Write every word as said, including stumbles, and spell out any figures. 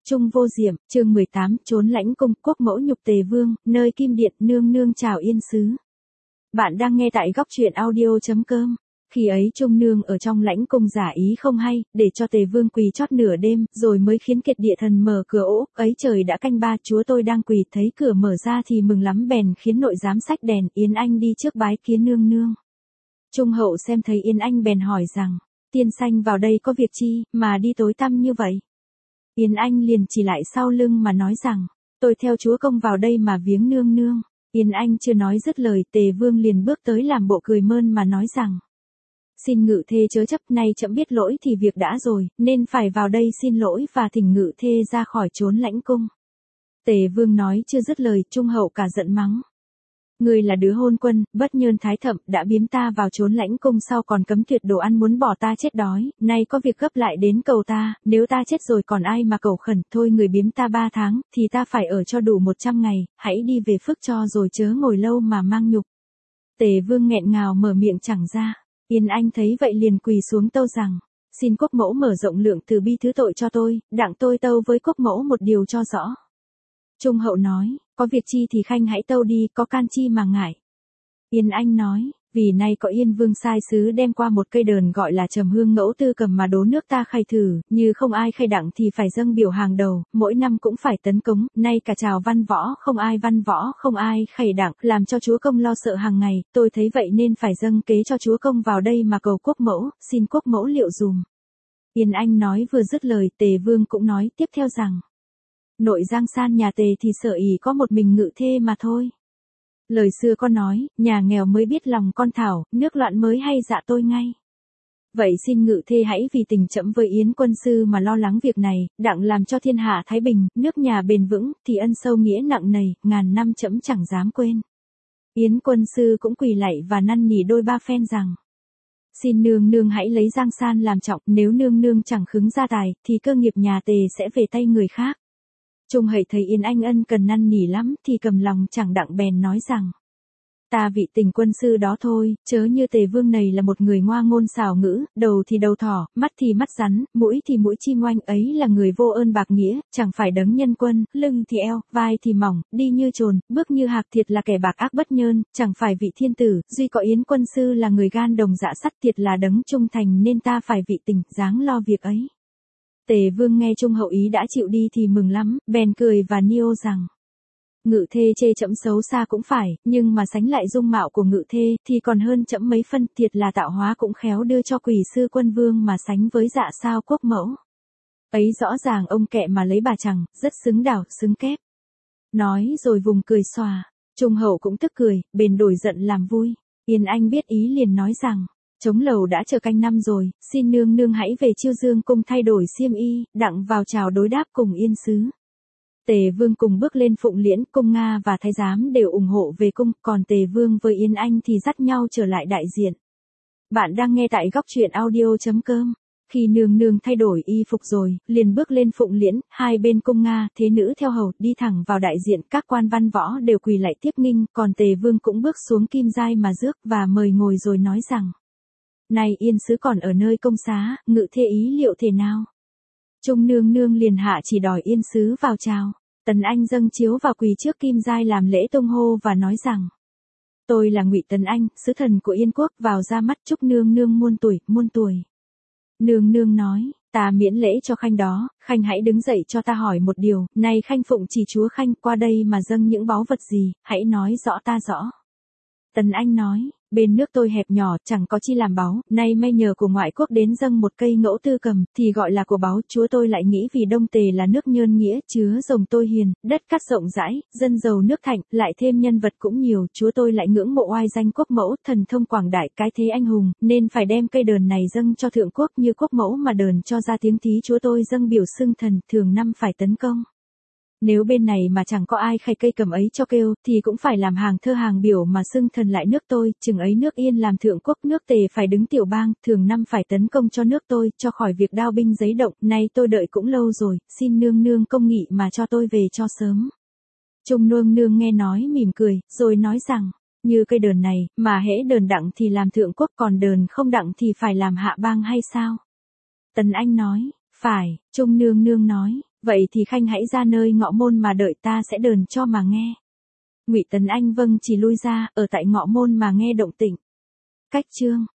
Trung Vô Diệm, chương mười tám, trốn lãnh cung, quốc mẫu nhục Tề Vương, nơi kim điện, nương nương chào yên sứ. Bạn đang nghe tại góc truyện audio chấm com. Khi ấy Trung nương ở trong lãnh cung giả ý không hay, để cho Tề Vương quỳ chót nửa đêm, rồi mới khiến Kiệt Địa Thần mở cửa ỗ, ấy trời đã canh ba, chúa tôi đang quỳ, thấy cửa mở ra thì mừng lắm bèn khiến nội giám xách đèn, Yến Anh đi trước bái kiến nương nương. Trung hậu xem thấy Yến Anh bèn hỏi rằng, tiên sanh vào đây có việc chi, mà đi tối tăm như vậy? Yến Anh liền chỉ lại sau lưng mà nói rằng, tôi theo chúa công vào đây mà viếng nương nương. Yến Anh chưa nói dứt lời, Tề Vương liền bước tới làm bộ cười mơn mà nói rằng, xin ngự thê chớ chấp, nay trẫm biết lỗi thì việc đã rồi, nên phải vào đây xin lỗi và thỉnh ngự thê ra khỏi trốn lãnh cung. Tề Vương nói chưa dứt lời, Trung hậu cả giận mắng. Người là đứa hôn quân, bất nhơn thái thậm, đã biếm ta vào trốn lãnh cung sau còn cấm tuyệt đồ ăn muốn bỏ ta chết đói, nay có việc gấp lại đến cầu ta, nếu ta chết rồi còn ai mà cầu khẩn, thôi người biếm ta ba tháng, thì ta phải ở cho đủ một trăm ngày, hãy đi về phước cho rồi chớ ngồi lâu mà mang nhục. Tề Vương nghẹn ngào mở miệng chẳng ra, Yến Anh thấy vậy liền quỳ xuống tâu rằng, xin quốc mẫu mở rộng lượng từ bi thứ tội cho tôi, đặng tôi tâu với quốc mẫu một điều cho rõ. Trung hậu nói, có việc chi thì khanh hãy tâu đi, có can chi mà ngại. Yến Anh nói, vì nay có Yên Vương sai sứ đem qua một cây đờn gọi là trầm hương ngẫu tư cầm mà đố nước ta khai thử, như không ai khai đặng thì phải dâng biểu hàng đầu, mỗi năm cũng phải tấn cống, nay cả trào văn võ, không ai văn võ, không ai khai đặng, làm cho chúa công lo sợ hàng ngày, tôi thấy vậy nên phải dâng kế cho chúa công vào đây mà cầu quốc mẫu, xin quốc mẫu liệu dùm. Yến Anh nói vừa dứt lời, Tề Vương cũng nói tiếp theo rằng, nội giang san nhà Tề thì sợ ỷ có một mình ngự thê mà thôi. Lời xưa có nói, nhà nghèo mới biết lòng con thảo, nước loạn mới hay dạ tôi ngay. Vậy xin ngự thê hãy vì tình trẫm với Yến quân sư mà lo lắng việc này, đặng làm cho thiên hạ thái bình, nước nhà bền vững, thì ân sâu nghĩa nặng nề, ngàn năm trẫm chẳng dám quên. Yến quân sư cũng quỳ lạy và năn nỉ đôi ba phen rằng, xin nương nương hãy lấy giang san làm trọng, nếu nương nương chẳng khứng gia tài, thì cơ nghiệp nhà Tề sẽ về tay người khác. Trung hậu thấy Yến Anh ân cần năn nỉ lắm thì cầm lòng chẳng đặng bèn nói rằng, ta vị tình quân sư đó thôi, chớ như Tề Vương này là một người ngoa ngôn xảo ngữ, đầu thì đầu thỏ, mắt thì mắt rắn, mũi thì mũi chim oanh, ấy là người vô ơn bạc nghĩa, chẳng phải đấng nhân quân, lưng thì eo, vai thì mỏng, đi như trồn, bước như hạc, thiệt là kẻ bạc ác bất nhơn, chẳng phải vị thiên tử, duy có Yến quân sư là người gan đồng dạ sắt, thiệt là đấng trung thành nên ta phải vị tình, dáng lo việc ấy. Tề Vương nghe Trung hậu ý đã chịu đi thì mừng lắm, bèn cười và niêu rằng, ngự thê chê trẫm xấu xa cũng phải, nhưng mà sánh lại dung mạo của ngự thê thì còn hơn trẫm mấy phân, thiệt là tạo hóa cũng khéo đưa cho quỷ sư quân vương mà sánh với dạ sao quốc mẫu. Ấy rõ ràng ông kệ mà lấy bà chẳng, rất xứng đảo, xứng kép. Nói rồi vùng cười xòa, Trung hậu cũng tức cười, bèn đổi giận làm vui. Yến Anh biết ý liền nói rằng, trống lầu đã chờ canh năm rồi, xin nương nương hãy về Chiêu Dương cung thay đổi xiêm y, đặng vào chào đối đáp cùng yên sứ. Tề Vương cùng bước lên phụng liễn, cung Nga và thái giám đều ủng hộ về cung, còn Tề Vương với Yến Anh thì dắt nhau trở lại đại diện. Bạn đang nghe tại góc truyện audio chấm com. Khi nương nương thay đổi y phục rồi, liền bước lên phụng liễn, hai bên cung Nga, thế nữ theo hầu, đi thẳng vào đại diện, các quan văn võ đều quỳ lạy tiếp nghinh, còn Tề Vương cũng bước xuống kim giai mà rước và mời ngồi rồi nói rằng, này yên sứ còn ở nơi công xá, ngự thê ý liệu thế nào? Trung nương nương liền hạ chỉ đòi yên sứ vào chào. Tần Anh dâng chiếu vào quỳ trước kim giai làm lễ tung hô và nói rằng, tôi là Ngụy Tần Anh, sứ thần của Yên quốc, vào ra mắt chúc nương nương muôn tuổi, muôn tuổi. Nương nương nói, ta miễn lễ cho khanh đó, khanh hãy đứng dậy cho ta hỏi một điều, này khanh phụng chỉ chúa khanh qua đây mà dâng những báu vật gì, hãy nói rõ ta rõ. Tần Anh nói, bên nước tôi hẹp nhỏ, chẳng có chi làm báu, nay may nhờ của ngoại quốc đến dâng một cây ngẫu tư cầm, thì gọi là của báu, chúa tôi lại nghĩ vì Đông Tề là nước nhơn nghĩa, chứa rồng tôi hiền, đất cát rộng rãi, dân giàu nước thạnh, lại thêm nhân vật cũng nhiều, chúa tôi lại ngưỡng mộ oai danh quốc mẫu, thần thông quảng đại, cái thế anh hùng, nên phải đem cây đờn này dâng cho thượng quốc như quốc mẫu mà đờn cho ra tiếng thí chúa tôi dâng biểu xưng thần, thường năm phải tấn công. Nếu bên này mà chẳng có ai khai cây cầm ấy cho kêu, thì cũng phải làm hàng thơ hàng biểu mà xưng thần lại nước tôi, chừng ấy nước Yên làm thượng quốc, nước Tề phải đứng tiểu bang, thường năm phải tấn công cho nước tôi, cho khỏi việc đao binh giấy động, nay tôi đợi cũng lâu rồi, xin nương nương công nghị mà cho tôi về cho sớm. Trung nương nương nghe nói mỉm cười, rồi nói rằng, như cây đờn này, mà hễ đờn đặng thì làm thượng quốc, còn đờn không đặng thì phải làm hạ bang hay sao? Tần Anh nói, phải. Trung nương nương nói, Vậy thì khanh hãy ra nơi ngọ môn mà đợi ta sẽ đờn cho mà nghe. Ngụy Tấn Anh vâng chỉ lui ra, ở tại ngọ môn mà nghe động tĩnh. Cách chương